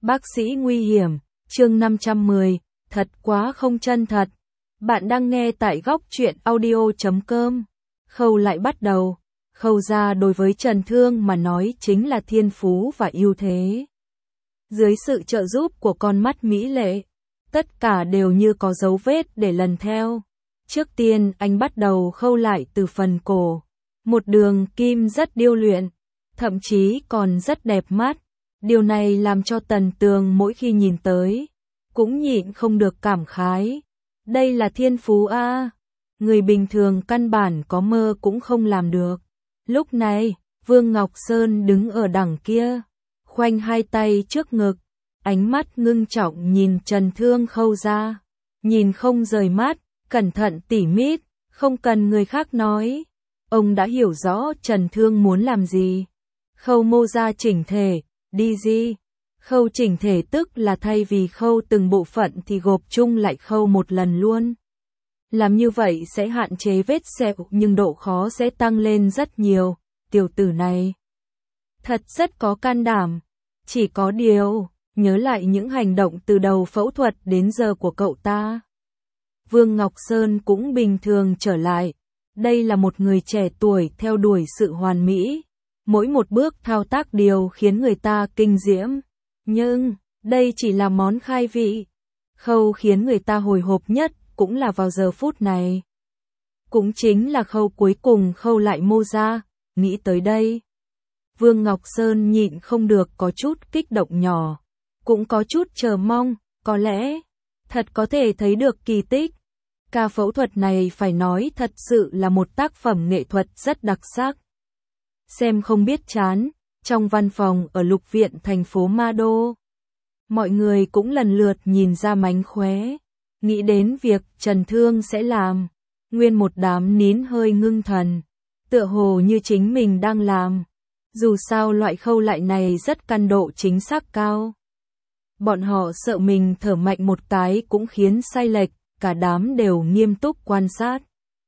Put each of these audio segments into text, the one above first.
Bác sĩ nguy hiểm, chương 510, thật quá không chân thật. Bạn đang nghe tại góc truyện audio.com. Khâu lại bắt đầu. Khâu ra đối với Trần Thương mà nói chính là thiên phú và ưu thế. Dưới sự trợ giúp của con mắt mỹ lệ, tất cả đều như có dấu vết để lần theo. Trước tiên anh bắt đầu khâu lại từ phần cổ. Một đường kim rất điêu luyện, thậm chí còn rất đẹp mắt. Điều này làm cho Tần Tường mỗi khi nhìn tới, cũng nhịn không được cảm khái. Đây là thiên phú a, người bình thường căn bản có mơ cũng không làm được. Lúc này, Vương Ngọc Sơn đứng ở đằng kia, khoanh hai tay trước ngực, ánh mắt ngưng trọng nhìn Trần Thương khâu ra. Nhìn không rời mắt, cẩn thận tỉ mít, không cần người khác nói. Ông đã hiểu rõ Trần Thương muốn làm gì. Khâu mô ra chỉnh thể, đi gì? Khâu chỉnh thể tức là thay vì khâu từng bộ phận thì gộp chung lại khâu một lần luôn. Làm như vậy sẽ hạn chế vết sẹo nhưng độ khó sẽ tăng lên rất nhiều. Tiểu tử này thật rất có can đảm. Chỉ có điều, nhớ lại những hành động từ đầu phẫu thuật đến giờ của cậu ta. Vương Ngọc Sơn cũng bình thường trở lại. Đây là một người trẻ tuổi theo đuổi sự hoàn mỹ. Mỗi một bước thao tác đều khiến người ta kinh diễm. Nhưng, đây chỉ là món khai vị. Khâu khiến người ta hồi hộp nhất cũng là vào giờ phút này. Cũng chính là khâu cuối cùng khâu lại mô ra. Nghĩ tới đây, Vương Ngọc Sơn nhịn không được có chút kích động nhỏ. Cũng có chút chờ mong, có lẽ thật có thể thấy được kỳ tích. Ca phẫu thuật này phải nói thật sự là một tác phẩm nghệ thuật rất đặc sắc. Xem không biết chán, trong văn phòng ở Lục Viện thành phố Ma Đô. Mọi người cũng lần lượt nhìn ra mánh khóe, nghĩ đến việc Trần Thương sẽ làm. Nguyên một đám nín hơi ngưng thần, tựa hồ như chính mình đang làm. Dù sao loại khâu lại này rất căn độ chính xác cao. Bọn họ sợ mình thở mạnh một cái cũng khiến sai lệch, cả đám đều nghiêm túc quan sát.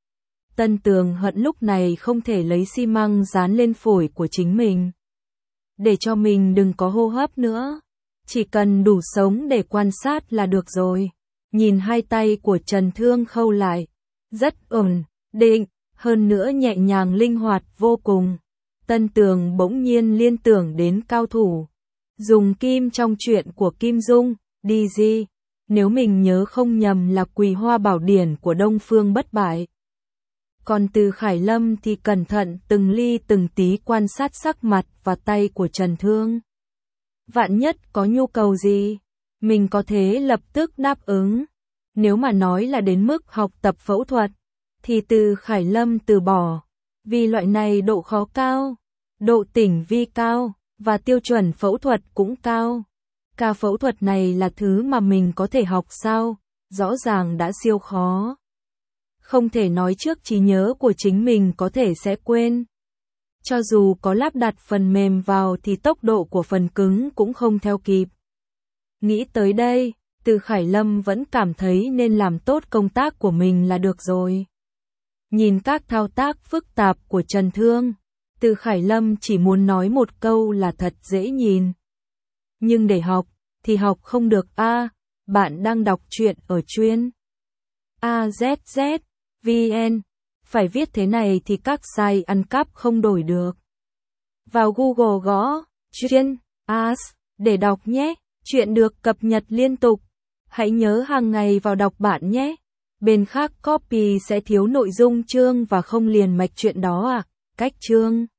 Tân Tường hận lúc này không thể lấy xi măng dán lên phổi của chính mình. Để cho mình đừng có hô hấp nữa. Chỉ cần đủ sống để quan sát là được rồi. Nhìn hai tay của Trần Thương khâu lại. Rất ổn, định, hơn nữa nhẹ nhàng linh hoạt vô cùng. Tân Tường bỗng nhiên liên tưởng đến cao thủ. Dùng kim trong chuyện của Kim Dung, đi gì? Nếu mình nhớ không nhầm là Quỳ Hoa Bảo Điển của Đông Phương Bất Bại. Còn từ Khải Lâm thì cẩn thận từng ly từng tí quan sát sắc mặt và tay của Trần Thương. Vạn nhất có nhu cầu gì, mình có thể lập tức đáp ứng. Nếu mà nói là đến mức học tập phẫu thuật, thì từ Khải Lâm từ bỏ. Vì loại này độ khó cao, độ tinh vi cao, và tiêu chuẩn phẫu thuật cũng cao. Ca phẫu thuật này là thứ mà mình có thể học sao? Rõ ràng đã siêu khó. Không thể nói trước trí nhớ của chính mình có thể sẽ quên. Cho dù có lắp đặt phần mềm vào thì tốc độ của phần cứng cũng không theo kịp. Nghĩ tới đây, Từ Khải Lâm vẫn cảm thấy nên làm tốt công tác của mình là được rồi. Nhìn các thao tác phức tạp của Trần Thương, Từ Khải Lâm chỉ muốn nói một câu là thật dễ nhìn. Nhưng để học, thì học không được a. Bạn đang đọc truyện ở chuyên AZZ, VN. Phải viết thế này thì các site ăn cắp không đổi được. Vào Google gõ chuyên AS để đọc nhé. Chuyện được cập nhật liên tục. Hãy nhớ hàng ngày vào đọc bạn nhé. Bên khác copy sẽ thiếu nội dung chương và không liền mạch chuyện đó à. Cách chương